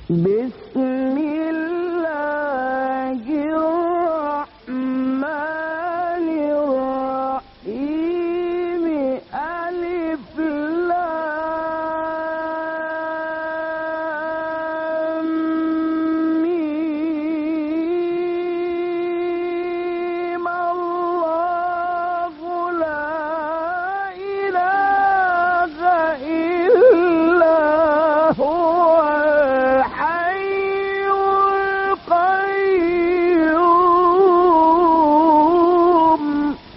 بسم الله الرحمن الرحيم ألف لام ميم الله لا إله إلا هو الحي القيوم.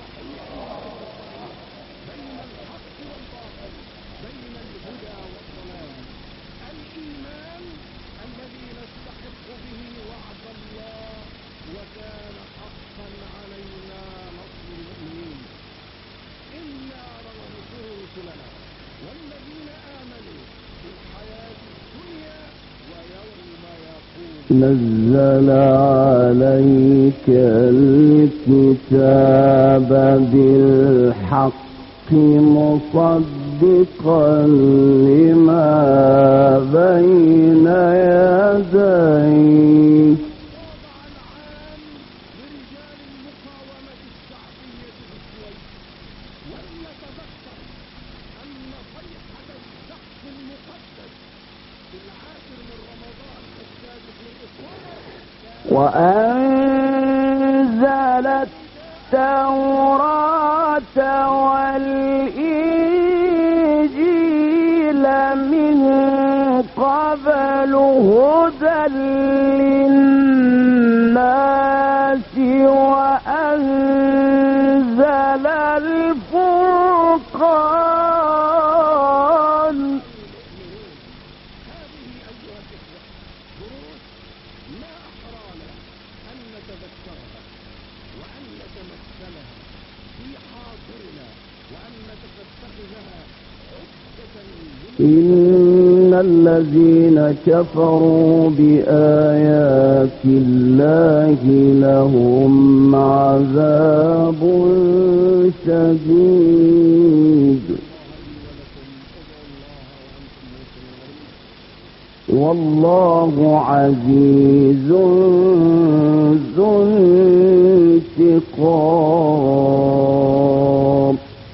بين الحق والباطل، بين الهدى والضلال، الإيمان الذي نستحق به وعد الله وكان حقا علينا نصر المؤمنين. إنا لننصر رسلنا والذين آمنوا في الحياة الدنيا ويوم يقوم. نزل عليك الكتاب بالحق مصدقا لما بين يديه. وضع العام لرجال المقاومة الشعبية في الكويت، ولنتذكر أن صيحة الزحف المقدس في العاشر من رمضان السادس للإسلام وأنزل التوراة والإنجيل من قبل هدى للناس وأنزل الفرقان. هذه أيها الإخوة دروس ما أحرانا أن نتذكرها وأن نتمثلها في حاضرنا وأن نتفقهها عدة إن الذين كفروا بآيات الله لهم عذاب شديد والله عزيز ذو انتقام.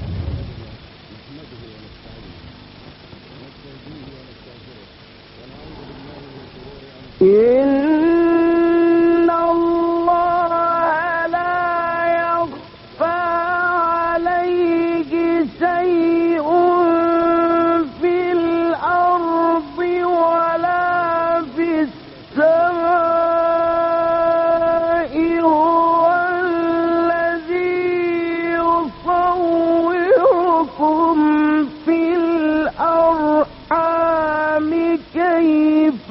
إن الله لا يخفى عليه شيء في الأرض ولا في السماء. هو الذي يصوركم في الأرحام كيف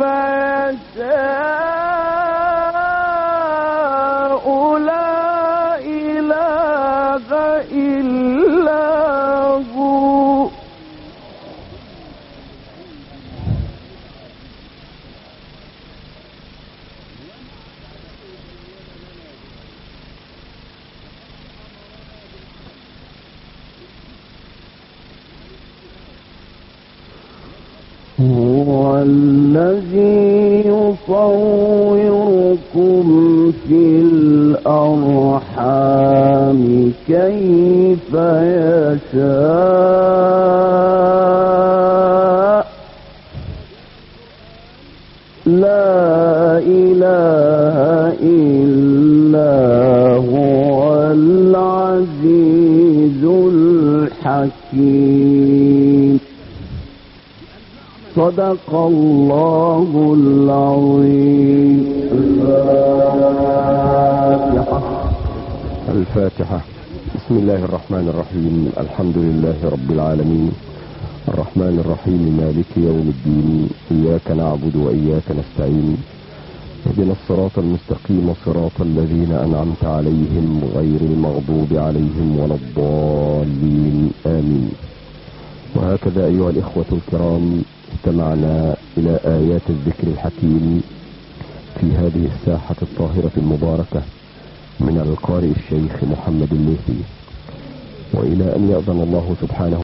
يشاء لا إله إلا هو. هو الذي يصوركم في الأرحام كيف يشاء لا إله إلا هو العزيز الحكيم. صدق الله العظيم. الفاتحة. بسم الله الرحمن الرحيم. الحمد لله رب العالمين الرحمن الرحيم مالك يوم الدين. إياك نعبد وإياك نستعين. اهدنا الصراط المستقيم صراط الذين أنعمت عليهم غير المغضوب عليهم ولا الضالين آمين. وهكذا أيها الإخوة الكرام استمعنا إلى آيات الذكر الحكيم في هذه الساحة الطاهرة المباركة من القارئ الشيخ محمد الليثي، وإلى أن يأذن الله سبحانه